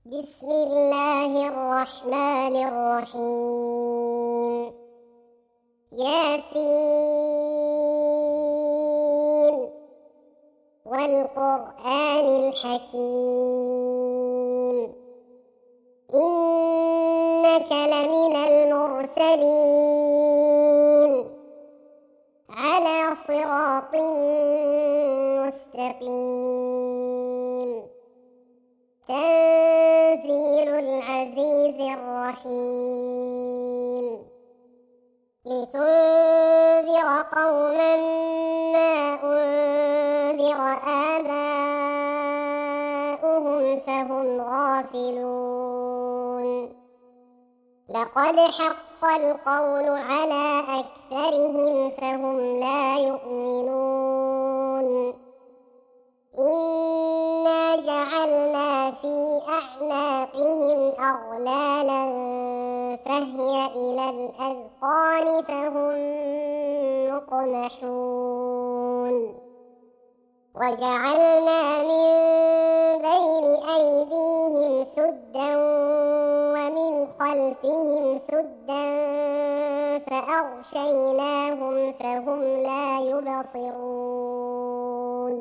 بسم الله الرحمن الرحيم. ياسين والقرآن الحكيم إنك لمن المرسلين على صراط مستقيم. تنزيل العزيز الرحيم. لتنذر قوما ما أنذر آباؤهم فهم غافلون. لقد حق القول على أكثرهم فهم لا يؤمنون. إنا جعلنا في أعناقهم أغلالا فهي إلى الأذقان فهم مقمحون. وجعلنا من بين أيديهم سدا ومن خلفهم سدا فأغشيناهم فهم لا يبصرون.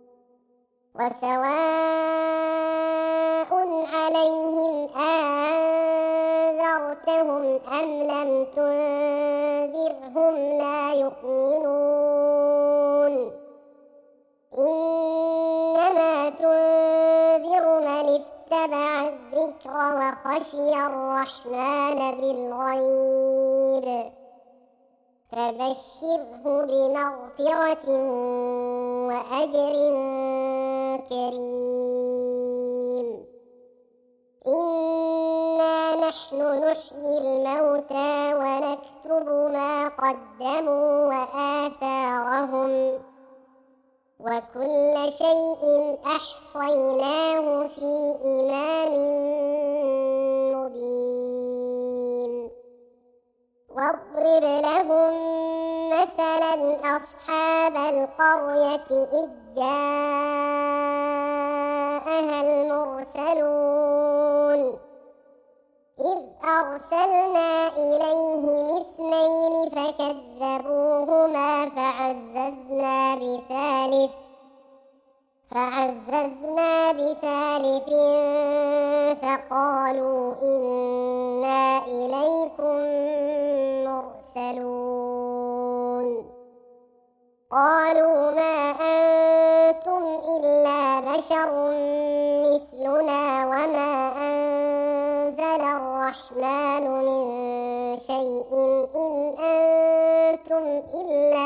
وسواء عليهم أنذرتهم أم لم تنذرهم لا يؤمنون. إنما تنذر من اتبع الذكر وخشي الرحمن بالغيب فبشره بمغفرة وأجر كريم. إنا نحن نحيي الموتى ونكتب ما قدموا وآثارهم وكل شيء أحصيناه في إمام مبين. واضرب لهم مثلا أصحاب القرية إذ جاءها المرسلون إذ أرسلنا إليهم اثنين فكذبوهما فعززنا بثالث فقالوا إنا إليكم مرسلون. قالوا ما أنتم إلا بشر مثلنا وما أنزل الرحمن من شيء إن أنتم إلا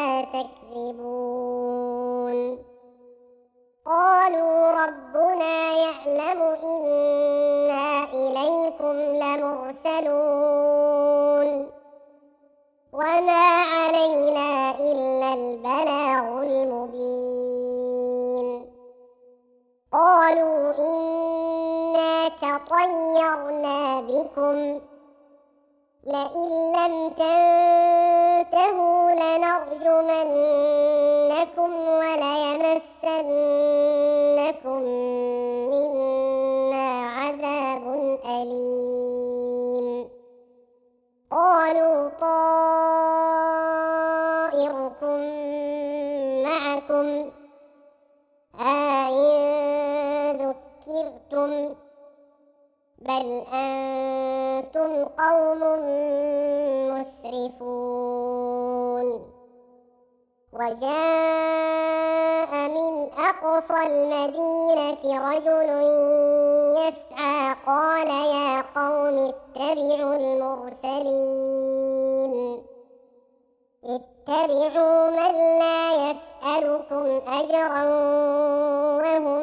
تكذبون. قالوا ربنا يعلم إنا إليكم لمرسلون وما علينا إلا البلاغ المبين. قالوا إنا تطيرنا بكم لئن لم تنتهوا لنرجمنكم وليمسنكم منا عذاب أليم. قالوا طائركم معكم أئن ذكرتم بل أنتم قوم مسرفون. وجاء من أقصى المدينة رجل يسعى قال يا قوم اتبعوا المرسلين اتبعوا من لا يسألكم أجرا وهم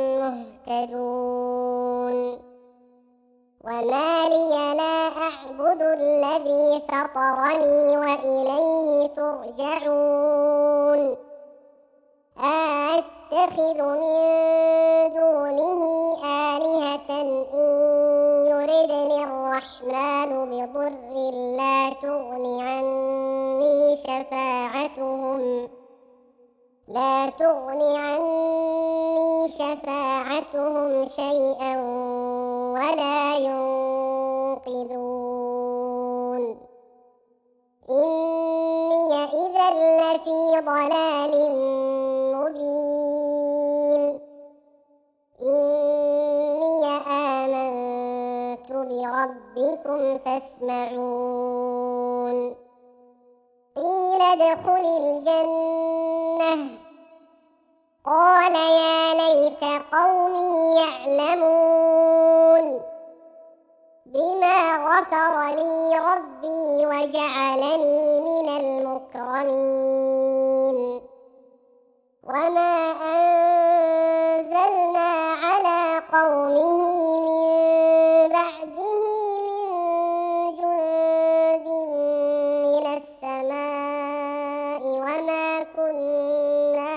مهتدون. وما لي لا أعبد الذي فطرني وإليه ترجعون. أأتخذ من دونه آلهة إن يردني الرحمن بضر لا تغن عني شفاعتهم شيئا ضلال مبين إني آمنت بربكم فاسمعون قيل ادخل الجنة قال يا ليت قومي يعلمون بما غفر لي ربي وجعلني من المكرمين وما أنزلنا على قومه من بعده من جند من السماء وما كنا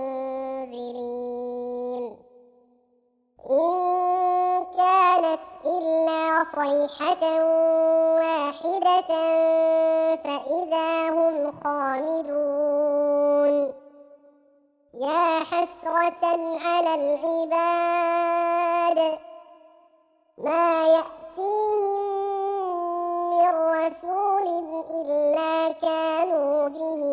منزلين إن كانت إلا صيحة واحدة فإذا هم خامدون يا حسرة على العباد ما يأتيهم من رسول إلا كانوا به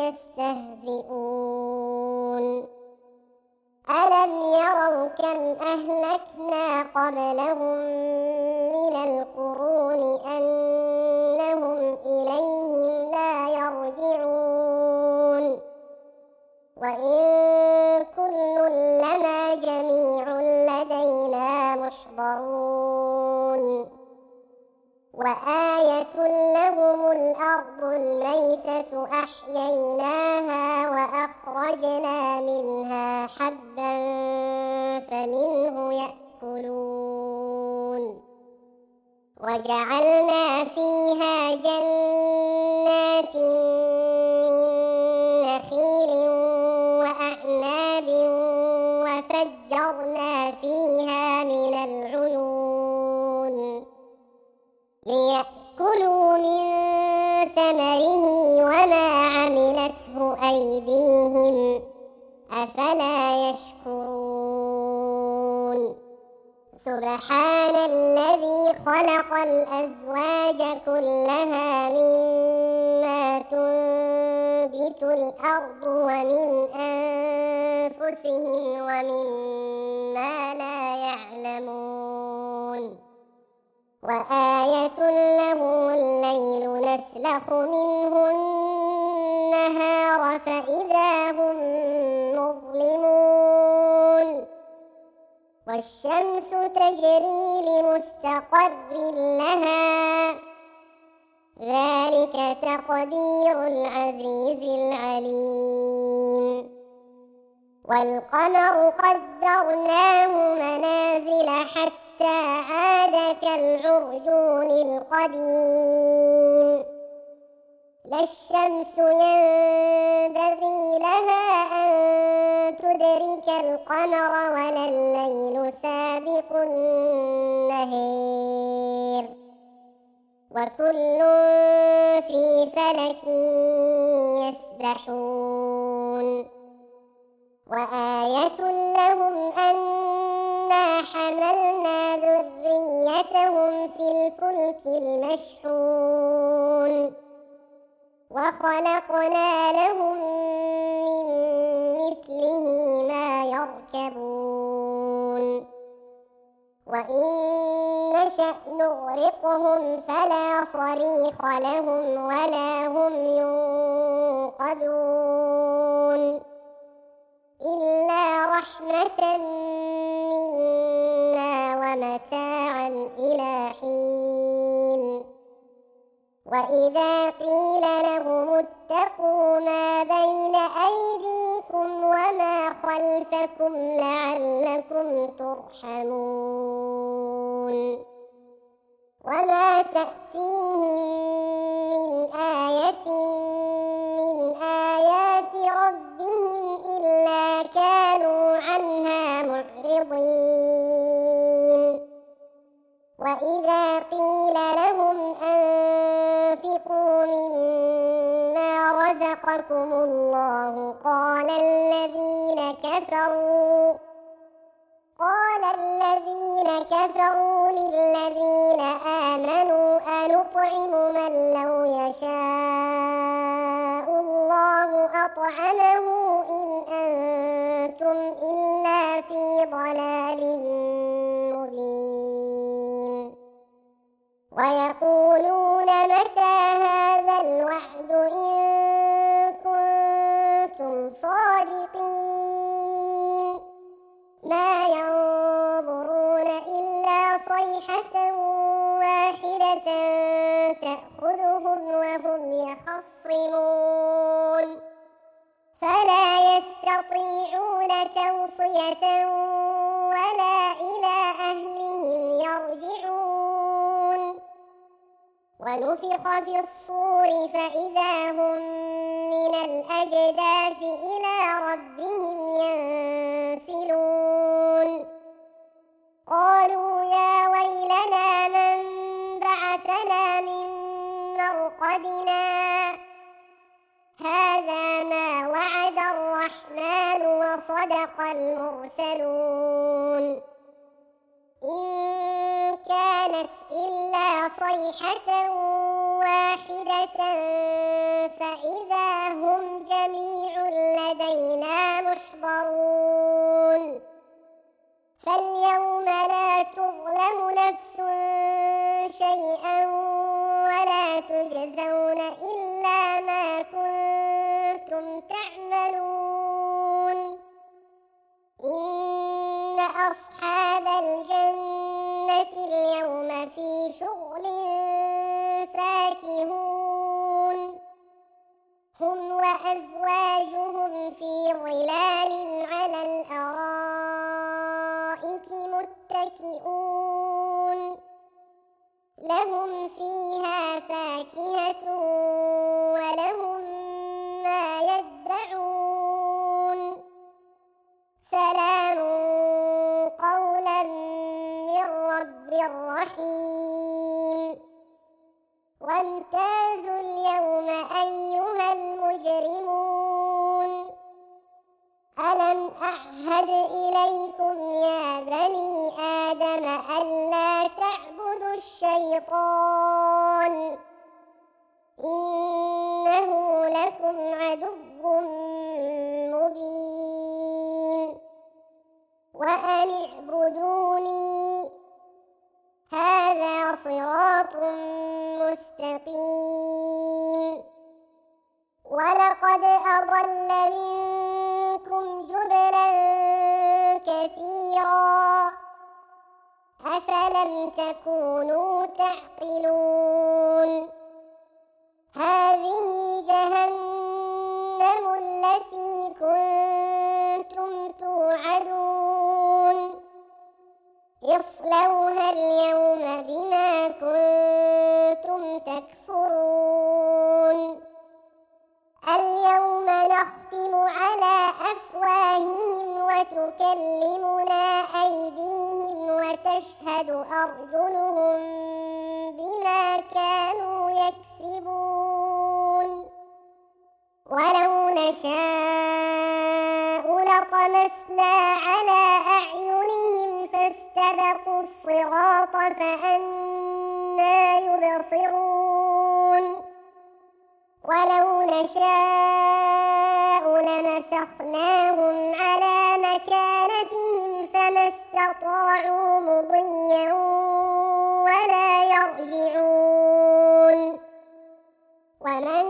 يستهزئون ألم يروا كم أهلكنا قبلهم من القرون أنهم إليهم لا يرجعون وإن كل لما جميع لدينا محضرون وآية لهم الأرض الميتة أحييناها وأخرجنا منها حبا فمنه يأكلون وجعلنا فيها جنات من نخيل وأعناب وفجرنا فيها من العيون ليأكلوا من ثمره وما عملته أيديهم أفلا يشكرون سبحان الذي خلق الأزواج كلها مما تنبت الأرض ومن أنفسهم ومما لا يعلمون وآية له الليل نسلخ منه النهار فإذا هم مظلمون والشمس تجري لمستقر لها ذلك تقدير العزيز العليم والقمر قدرناه منازل حتى عاد كالعرجون القديم لا الشمس ينبغي لها أن تدرك القمر ولا الليل سابق النهار وكل في فلك يسبحون وآية لهم أنا حملنا ذريتهم في الفلك المشحون وخلقنا لهم من مثله ما يركبون وإن نشأ نغرقهم فلا صريخ لهم ولا هم ينقذون إلا رحمة منا ومتاعا إلى حين وإذا قيل لهم اتقوا ما بين أيديكم وما خلفكم لعلكم ترحمون وما تأتيهم من آية من آيات ربهم إلا كانوا عنها معرضين وإذا قيل لهم أنفقوا مما رزقكم الله قال الذين كفروا للذين آمنوا أنطعم من لو يشاء الله أطعمه ويقولون متى هذا الوعد إن كنتم صادقين ما ينظرون إلا صيحة واحدة تأخذهم وهم يخصمون فلا يستطيعون توصية ولا إلى أهلهم يرجعون ونفخ في الصور فإذا هم من الأجداث إلى ربهم ينسلون قالوا يا ويلنا من بعثنا من مرقدنا هذا ما وعد الرحمن وصدق المرسلون إن كانت إلا صيحة واحدة فإذا هم جميع لدينا محضرون فاليوم لا تظلم نفس شيئا ولا تجزون إلا ما كنتم تعملون إن أصحاب الجنة اليوم في شغل فاكهون هم وأزواجهم في ظلال على الأرائك متكئون لهم فيها فاكهة ولهم ما يدعون سلام قولا من رب رحيم وامتازوا اليوم أيها المجرمون ألم أعهد إليكم يا بني آدم ألا تعبدوا الشيطان إنه لكم عدو مبين وأن اعبدوني هذا صراط مستقيم ولقد أضل منكم جبلا كثيرا أفلم تكونوا تعقلون هذه جهنم التي كنتم توعدون اصلوها اليوم بما كنتم تكفرون اليوم نختم على أفواههم وتكلمنا أيديهم وتشهد أرجلهم بما كانوا يكسبون ولو نشاء لطمسنا على أعينهم فاستبقوا الصراط فأنى يبصرون ولو نشاء لمسخناهم على مكانتهم فما استطاعوا مضيا ولا يرجعون ومن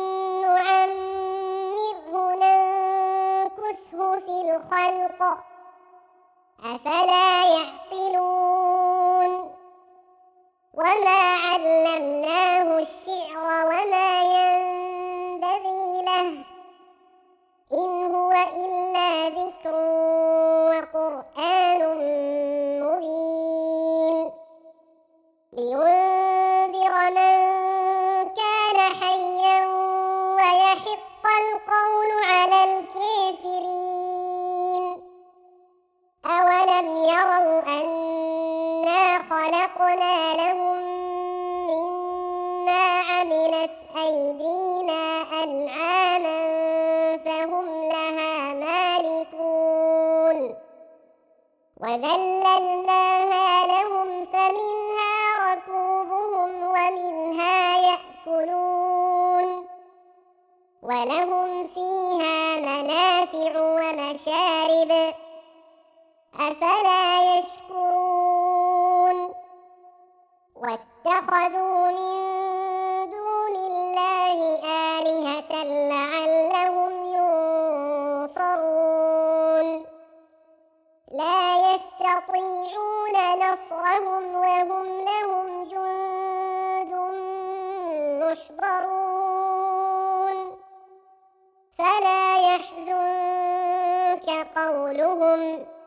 نعمره ننكسه في الخلق أفلا يعقلون وما علمناه الشعر وما ينبغي له إن هو إلا ذكر وقرآن مبين لينذر من كان حيا ويحق القول على الكافرين أولم يروا أنا خلقنا لهم مما عملت أيدينا أنعاما فهم لها مالكون وذللناها لهم فمنها ركوبهم ومنها يأكلون ولهم فيها منافع ومشارب أفلا يشكرون واتخذوا اتخذوا من دون الله آلهة لعلهم ينصرون لا يستطيعون نصرهم وهم لهم جند محضرون فلا يحزنك قولهم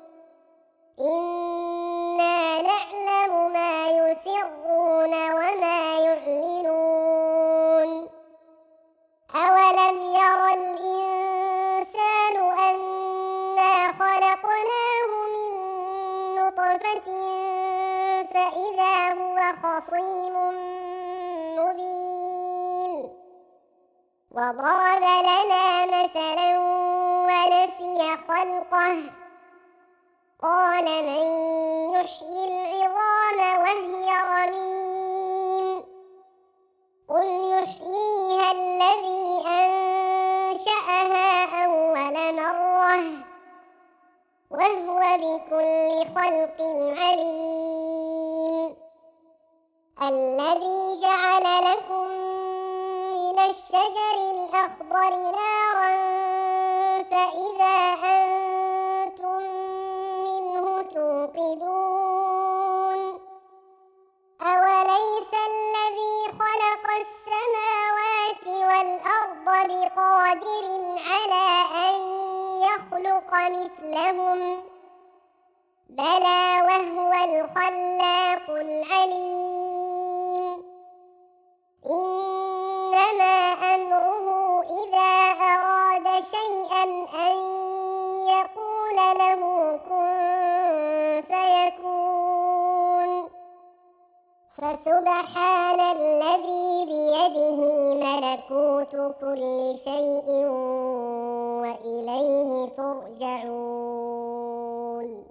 إنا نعلم ما يسرون وما يعلنون أولم ير الإنسان أنا خلقناه من نطفة فإذا هو خصيم مبين وضرب لنا مثلا ونسي خلقه قال من يحيي العظام وهي رميم قل يحييها الذي أنشأها أول مرة وهو بكل خلق عليم الذي جعل لكم من الشجر الأخضر نارا فإذا أنتم منه توقدون أوليس الذي خلق السماوات والأرض بقادر على أن يخلق مثلهم بلى وهو الخلاق العليم إنما أمره إذا أراد شيئا أن يقول له كن فيكون فسبحان الذي بيده ملكوت كل شيء وإليه ترجعون